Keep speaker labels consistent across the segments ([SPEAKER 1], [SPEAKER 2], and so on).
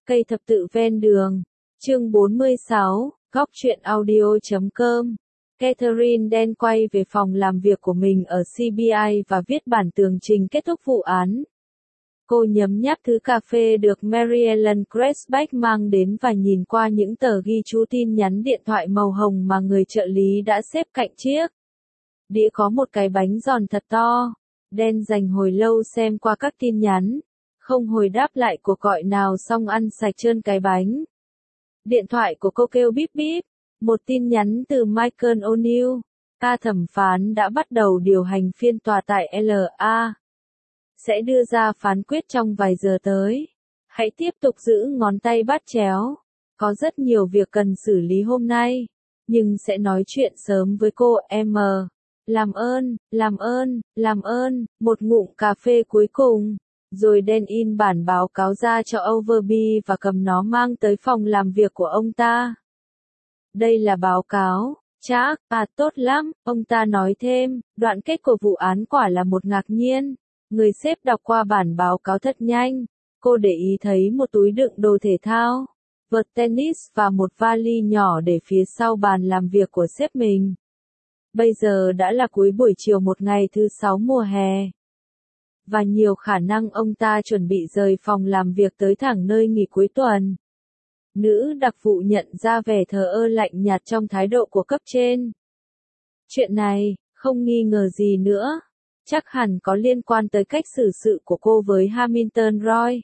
[SPEAKER 1] Cây thập tự ven đường. Chương 46, góc truyện audio.com. Catherine Den quay về phòng làm việc của mình ở CBI và viết bản tường trình kết thúc vụ án. Cô nhấm nháp thứ cà phê được Maryellen Krebsbach mang đến và nhìn qua những tờ ghi chú tin nhắn điện thoại màu hồng mà người trợ lý đã xếp cạnh chiếc đĩa có một cái bánh giòn thật to. Den dành hồi lâu xem qua các tin nhắn, không hồi đáp lại cuộc gọi nào xong ăn sạch trơn cái bánh. Điện thoại của cô kêu bíp bíp, một tin nhắn từ Michael O'Neill. Thẩm phán đã bắt đầu điều hành phiên tòa tại LA. Sẽ đưa ra phán quyết trong vài giờ tới. Hãy tiếp tục giữ ngón tay bắt chéo. Có rất nhiều việc cần xử lý hôm nay, nhưng sẽ nói chuyện sớm với cô M. Làm ơn, một ngụm cà phê cuối cùng. Rồi Den in bản báo cáo ra cho Overby và cầm nó mang tới phòng làm việc của ông ta. Đây là báo cáo. Chắc, tốt lắm, ông ta nói thêm, đoạn kết của vụ án quả là một ngạc nhiên. Người sếp đọc qua bản báo cáo thật nhanh. Cô để ý thấy một túi đựng đồ thể thao, vợt tennis và một vali nhỏ để phía sau bàn làm việc của sếp mình. Bây giờ đã là cuối buổi chiều một ngày thứ 6 mùa hè. Và nhiều khả năng ông ta chuẩn bị rời phòng làm việc tới thẳng nơi nghỉ cuối tuần. Nữ đặc vụ nhận ra vẻ thờ ơ lạnh nhạt trong thái độ của cấp trên. Chuyện này, không nghi ngờ gì nữa, chắc hẳn có liên quan tới cách xử sự của cô với Hamilton Roy.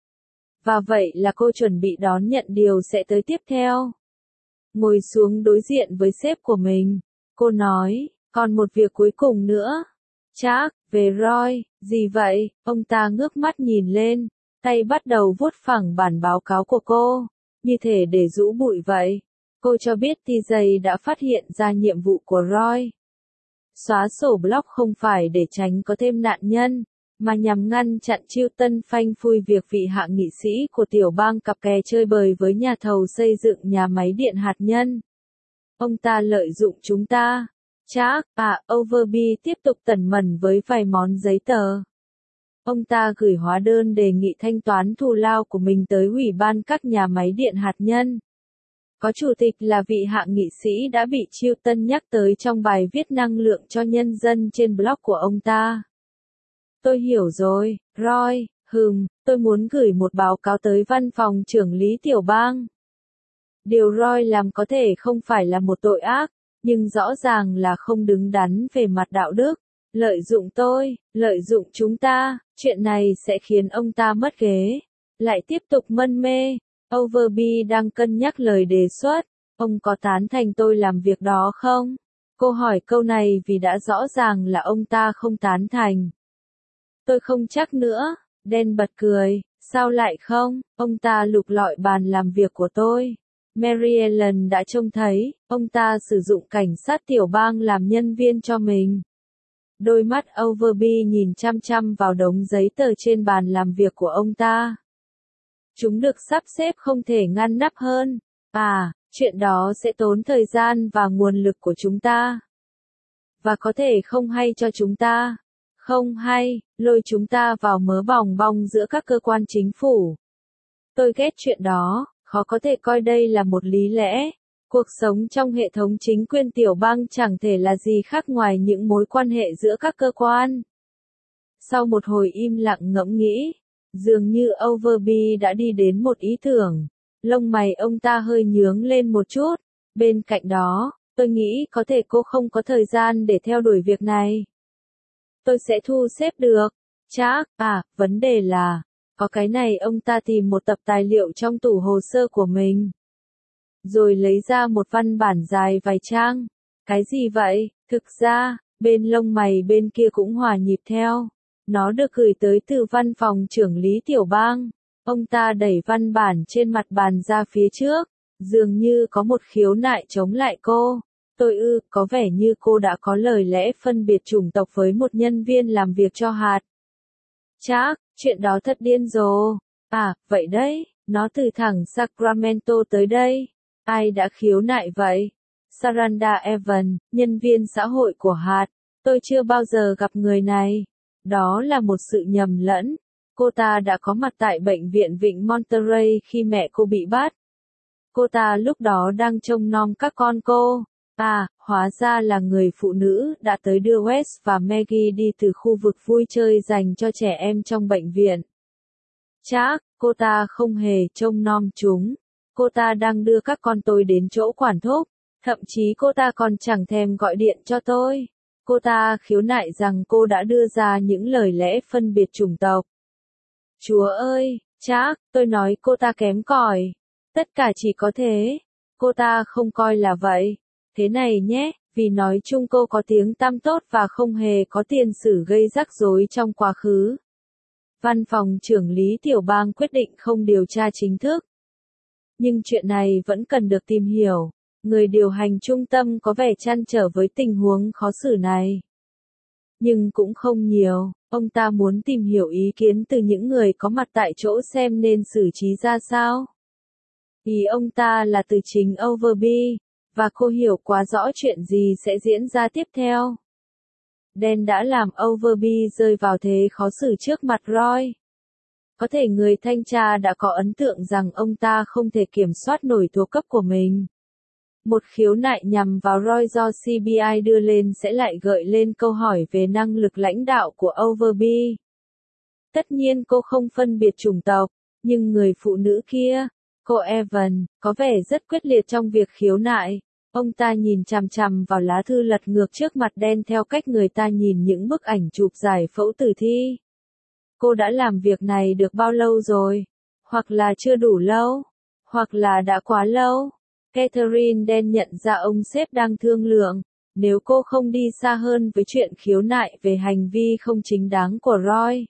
[SPEAKER 1] Và vậy là cô chuẩn bị đón nhận điều sẽ tới tiếp theo. Ngồi xuống đối diện với sếp của mình, cô nói, còn một việc cuối cùng nữa. Chắc, về Roy, gì vậy? Ông ta ngước mắt nhìn lên, tay bắt đầu vuốt phẳng bản báo cáo của cô, như thể để rũ bụi vậy. Cô cho biết TJ đã phát hiện ra nhiệm vụ của Roy. Xóa sổ blog không phải để tránh có thêm nạn nhân, mà nhằm ngăn chặn Chilton phanh phui việc vị hạ nghị sĩ của tiểu bang cặp kè chơi bời với nhà thầu xây dựng nhà máy điện hạt nhân. Ông ta lợi dụng chúng ta. Chắc, Overby tiếp tục tẩn mẩn với vài món giấy tờ. Ông ta gửi hóa đơn đề nghị thanh toán thù lao của mình tới ủy ban các nhà máy điện hạt nhân. Có chủ tịch là vị hạ nghị sĩ đã bị Chilton nhắc tới trong bài viết năng lượng cho nhân dân trên blog của ông ta. Tôi hiểu rồi, Roy, tôi muốn gửi một báo cáo tới văn phòng trưởng lý tiểu bang. Điều Roy làm có thể không phải là một tội ác, nhưng rõ ràng là không đứng đắn về mặt đạo đức. Lợi dụng tôi, lợi dụng chúng ta, chuyện này sẽ khiến ông ta mất ghế. Lại tiếp tục mân mê. Overby đang cân nhắc lời đề xuất. Ông có tán thành tôi làm việc đó không? Cô hỏi câu này vì đã rõ ràng là ông ta không tán thành. Tôi không chắc nữa. Den bật cười. Sao lại không? Ông ta lục lọi bàn làm việc của tôi. Maryellen đã trông thấy, ông ta sử dụng cảnh sát tiểu bang làm nhân viên cho mình. Đôi mắt Overby nhìn chăm chăm vào đống giấy tờ trên bàn làm việc của ông ta. Chúng được sắp xếp không thể ngăn nắp hơn. Chuyện đó sẽ tốn thời gian và nguồn lực của chúng ta. Và có thể không hay cho chúng ta. Không hay, lôi chúng ta vào mớ bòng bong giữa các cơ quan chính phủ. Tôi ghét chuyện đó. Khó có thể coi đây là một lý lẽ. Cuộc sống trong hệ thống chính quyền tiểu bang chẳng thể là gì khác ngoài những mối quan hệ giữa các cơ quan. Sau một hồi im lặng ngẫm nghĩ, dường như Overby đã đi đến một ý tưởng. Lông mày ông ta hơi nhướng lên một chút. Bên cạnh đó, tôi nghĩ có thể cô không có thời gian để theo đuổi việc này. Tôi sẽ thu xếp được. Chắc, vấn đề là, có cái này. Ông ta tìm một tập tài liệu trong tủ hồ sơ của mình. Rồi lấy ra một văn bản dài vài trang. Cái gì vậy? Thực ra, bên lông mày bên kia cũng hòa nhịp theo. Nó được gửi tới từ văn phòng trưởng lý tiểu bang. Ông ta đẩy văn bản trên mặt bàn ra phía trước. Dường như có một khiếu nại chống lại cô. Có vẻ như cô đã có lời lẽ phân biệt chủng tộc với một nhân viên làm việc cho hạt. Chắc, chuyện đó thật điên rồ. Vậy đấy, nó từ thẳng Sacramento tới đây. Ai đã khiếu nại vậy? Saranda Evans, nhân viên xã hội của hạt. Tôi chưa bao giờ gặp người này. Đó là một sự nhầm lẫn. Cô ta đã có mặt tại bệnh viện Vịnh Monterey khi mẹ cô bị bắt. Cô ta lúc đó đang trông nom các con cô. À, hóa ra là người phụ nữ đã tới đưa Wes và Maggie đi từ khu vực vui chơi dành cho trẻ em trong bệnh viện. Chắc, cô ta không hề trông nom chúng. Cô ta đang đưa các con tôi đến chỗ quản thúc. Thậm chí cô ta còn chẳng thèm gọi điện cho tôi. Cô ta khiếu nại rằng cô đã đưa ra những lời lẽ phân biệt chủng tộc. Chúa ơi, chắc, tôi nói cô ta kém cỏi. Tất cả chỉ có thế. Cô ta không coi là vậy. Thế này nhé, vì nói chung cô có tiếng tăm tốt và không hề có tiền sử gây rắc rối trong quá khứ. Văn phòng trưởng lý tiểu bang quyết định không điều tra chính thức. Nhưng chuyện này vẫn cần được tìm hiểu. Người điều hành trung tâm có vẻ trăn trở với tình huống khó xử này. Nhưng cũng không nhiều, ông ta muốn tìm hiểu ý kiến từ những người có mặt tại chỗ xem nên xử trí ra sao. Ý ông ta là từ chính Overby, và cô hiểu quá rõ chuyện gì sẽ diễn ra tiếp theo. Dan đã làm Overby rơi vào thế khó xử trước mặt Roy. Có thể người thanh tra đã có ấn tượng rằng ông ta không thể kiểm soát nổi thuộc cấp của mình. Một khiếu nại nhằm vào Roy do CBI đưa lên sẽ lại gợi lên câu hỏi về năng lực lãnh đạo của Overby. Tất nhiên cô không phân biệt chủng tộc, nhưng người phụ nữ kia, cô Evan, có vẻ rất quyết liệt trong việc khiếu nại. Ông ta nhìn chằm chằm vào lá thư lật ngược trước mặt Dan theo cách người ta nhìn những bức ảnh chụp giải phẫu tử thi. Cô đã làm việc này được bao lâu rồi? Hoặc là chưa đủ lâu? Hoặc là đã quá lâu? Catherine Dan nhận ra ông sếp đang thương lượng. Nếu cô không đi xa hơn với chuyện khiếu nại về hành vi không chính đáng của Roy,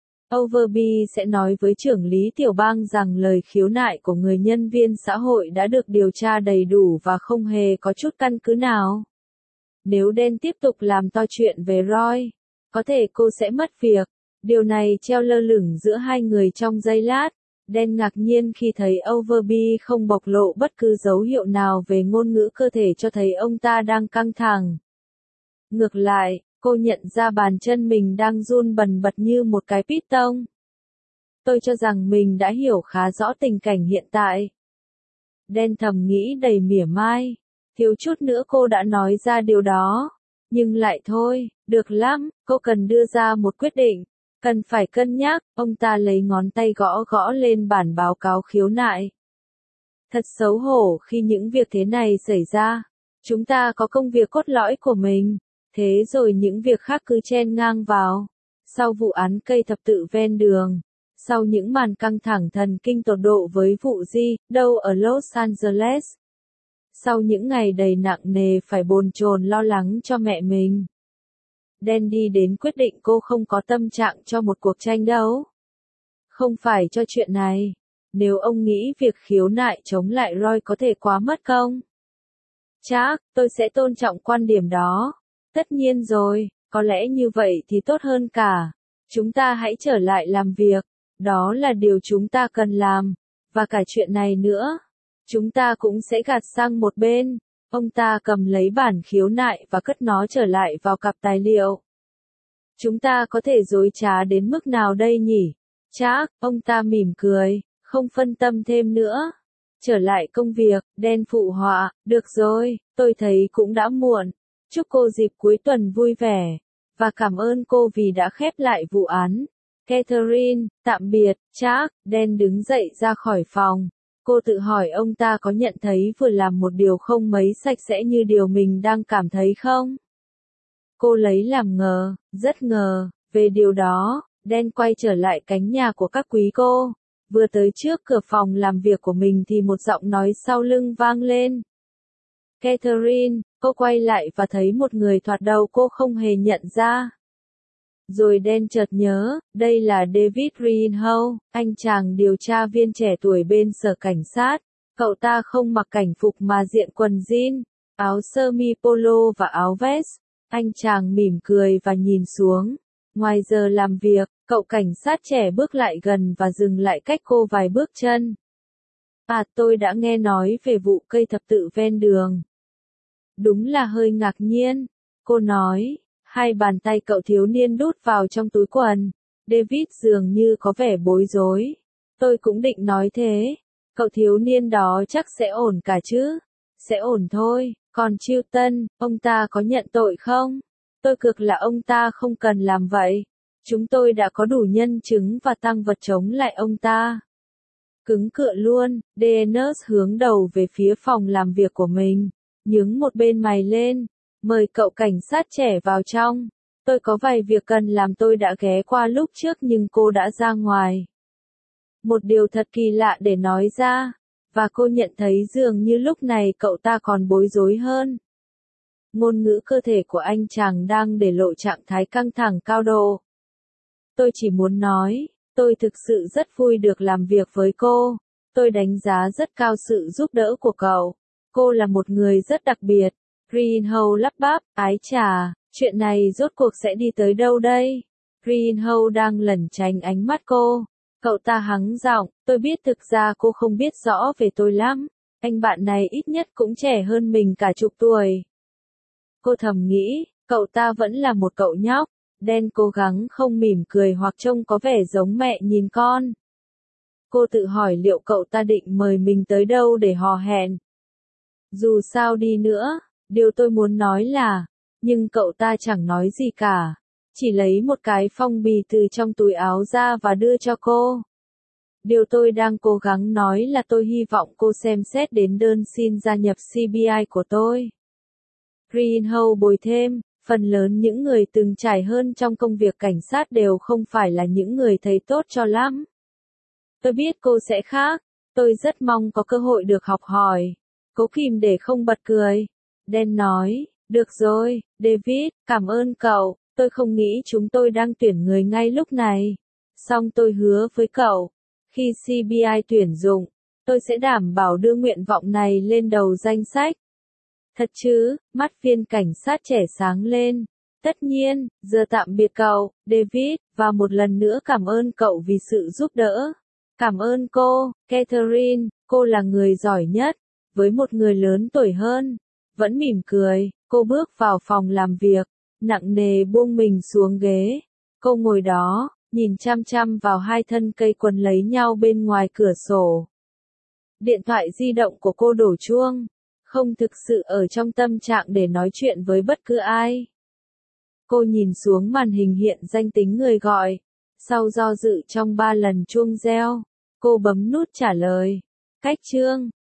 [SPEAKER 1] Overby sẽ nói với trưởng lý tiểu bang rằng lời khiếu nại của người nhân viên xã hội đã được điều tra đầy đủ và không hề có chút căn cứ nào. Nếu Dan tiếp tục làm to chuyện về Roy, có thể cô sẽ mất việc. Điều này treo lơ lửng giữa hai người trong giây lát. Dan ngạc nhiên khi thấy Overby không bộc lộ bất cứ dấu hiệu nào về ngôn ngữ cơ thể cho thấy ông ta đang căng thẳng. Ngược lại, cô nhận ra bàn chân mình đang run bần bật như một cái piston. Tôi cho rằng mình đã hiểu khá rõ tình cảnh hiện tại. Dan thầm nghĩ đầy mỉa mai. Thiếu chút nữa cô đã nói ra điều đó. Nhưng lại thôi, được lắm, cô cần đưa ra một quyết định. Cần phải cân nhắc, ông ta lấy ngón tay gõ gõ lên bản báo cáo khiếu nại. Thật xấu hổ khi những việc thế này xảy ra. Chúng ta có công việc cốt lõi của mình. Thế rồi những việc khác cứ chen ngang vào. Sau vụ án cây thập tự ven đường. Sau những màn căng thẳng thần kinh tột độ với vụ Di, đâu ở Los Angeles. Sau những ngày đầy nặng nề phải bồn chồn lo lắng cho mẹ mình. Dan đi đến quyết định cô không có tâm trạng cho một cuộc tranh đấu. Không phải cho chuyện này. Nếu ông nghĩ việc khiếu nại chống lại Roy có thể quá mất công. Chắc, tôi sẽ tôn trọng quan điểm đó. Tất nhiên rồi, có lẽ như vậy thì tốt hơn cả. Chúng ta hãy trở lại làm việc. Đó là điều chúng ta cần làm. Và cả chuyện này nữa. Chúng ta cũng sẽ gạt sang một bên. Ông ta cầm lấy bản khiếu nại và cất nó trở lại vào cặp tài liệu. Chúng ta có thể dối trá đến mức nào đây nhỉ? Chắc, ông ta mỉm cười, không phân tâm thêm nữa. Trở lại công việc, Dan phụ họa, được rồi, tôi thấy cũng đã muộn. Chúc cô dịp cuối tuần vui vẻ. Và cảm ơn cô vì đã khép lại vụ án. Catherine, tạm biệt, chắc, Dan đứng dậy ra khỏi phòng. Cô tự hỏi ông ta có nhận thấy vừa làm một điều không mấy sạch sẽ như điều mình đang cảm thấy không? Cô lấy làm ngờ, rất ngờ, về điều đó. Dan quay trở lại cánh nhà của các quý cô. Vừa tới trước cửa phòng làm việc của mình thì một giọng nói sau lưng vang lên. Catherine, cô quay lại và thấy một người thoạt đầu cô không hề nhận ra. Rồi Dan chợt nhớ, đây là David Greenhow, anh chàng điều tra viên trẻ tuổi bên sở cảnh sát. Cậu ta không mặc cảnh phục mà diện quần jean, áo sơ mi polo và áo vest. Anh chàng mỉm cười và nhìn xuống. Ngoài giờ làm việc, cậu cảnh sát trẻ bước lại gần và dừng lại cách cô vài bước chân. À, tôi đã nghe nói về vụ cây thập tự ven đường. Đúng là hơi ngạc nhiên, cô nói. Hai bàn tay cậu thiếu niên đút vào trong túi quần. David dường như có vẻ bối rối. Tôi cũng định nói thế. Cậu thiếu niên đó chắc sẽ ổn cả chứ. Sẽ ổn thôi. Còn Chilton, ông ta có nhận tội không? Tôi cược là ông ta không cần làm vậy. Chúng tôi đã có đủ nhân chứng và tang vật chống lại ông ta. Cứng cựa luôn, Daenerys hướng đầu về phía phòng làm việc của mình, nhướng một bên mày lên, mời cậu cảnh sát trẻ vào trong. Tôi có vài việc cần làm, tôi đã ghé qua lúc trước nhưng cô đã ra ngoài. Một điều thật kỳ lạ để nói ra, và cô nhận thấy dường như lúc này cậu ta còn bối rối hơn. Ngôn ngữ cơ thể của anh chàng đang để lộ trạng thái căng thẳng cao độ. Tôi chỉ muốn nói, tôi thực sự rất vui được làm việc với cô. Tôi đánh giá rất cao sự giúp đỡ của cậu. Cô là một người rất đặc biệt. Greenhow lắp bắp, ái chà, chuyện này rốt cuộc sẽ đi tới đâu đây? Greenhow đang lẩn tránh ánh mắt cô. Cậu ta hắng giọng, tôi biết thực ra cô không biết rõ về tôi lắm. Anh bạn này ít nhất cũng trẻ hơn mình cả chục tuổi. Cô thầm nghĩ, cậu ta vẫn là một cậu nhóc. Dan cố gắng không mỉm cười hoặc trông có vẻ giống mẹ nhìn con. Cô tự hỏi liệu cậu ta định mời mình tới đâu để hò hẹn. Dù sao đi nữa, điều tôi muốn nói là, nhưng cậu ta chẳng nói gì cả. Chỉ lấy một cái phong bì từ trong túi áo ra và đưa cho cô. Điều tôi đang cố gắng nói là tôi hy vọng cô xem xét đến đơn xin gia nhập CBI của tôi. Greenhow bồi thêm. Phần lớn những người từng trải hơn trong công việc cảnh sát đều không phải là những người thấy tốt cho lắm. Tôi biết cô sẽ khác, tôi rất mong có cơ hội được học hỏi. Cố kìm để không bật cười. Dan nói, được rồi, David, cảm ơn cậu, tôi không nghĩ chúng tôi đang tuyển người ngay lúc này. Song tôi hứa với cậu, khi CBI tuyển dụng, tôi sẽ đảm bảo đưa nguyện vọng này lên đầu danh sách. Thật chứ, mắt viên cảnh sát trẻ sáng lên. Tất nhiên, giờ tạm biệt cậu, David, và một lần nữa cảm ơn cậu vì sự giúp đỡ. Cảm ơn cô, Catherine, cô là người giỏi nhất. Với một người lớn tuổi hơn, vẫn mỉm cười, cô bước vào phòng làm việc, nặng nề buông mình xuống ghế. Cô ngồi đó, nhìn chăm chăm vào hai thân cây quấn lấy nhau bên ngoài cửa sổ. Điện thoại di động của cô đổ chuông. Không thực sự ở trong tâm trạng để nói chuyện với bất cứ ai. Cô nhìn xuống màn hình hiện danh tính người gọi. Sau do dự trong 3 lần chuông reo, cô bấm nút trả lời. Cách chương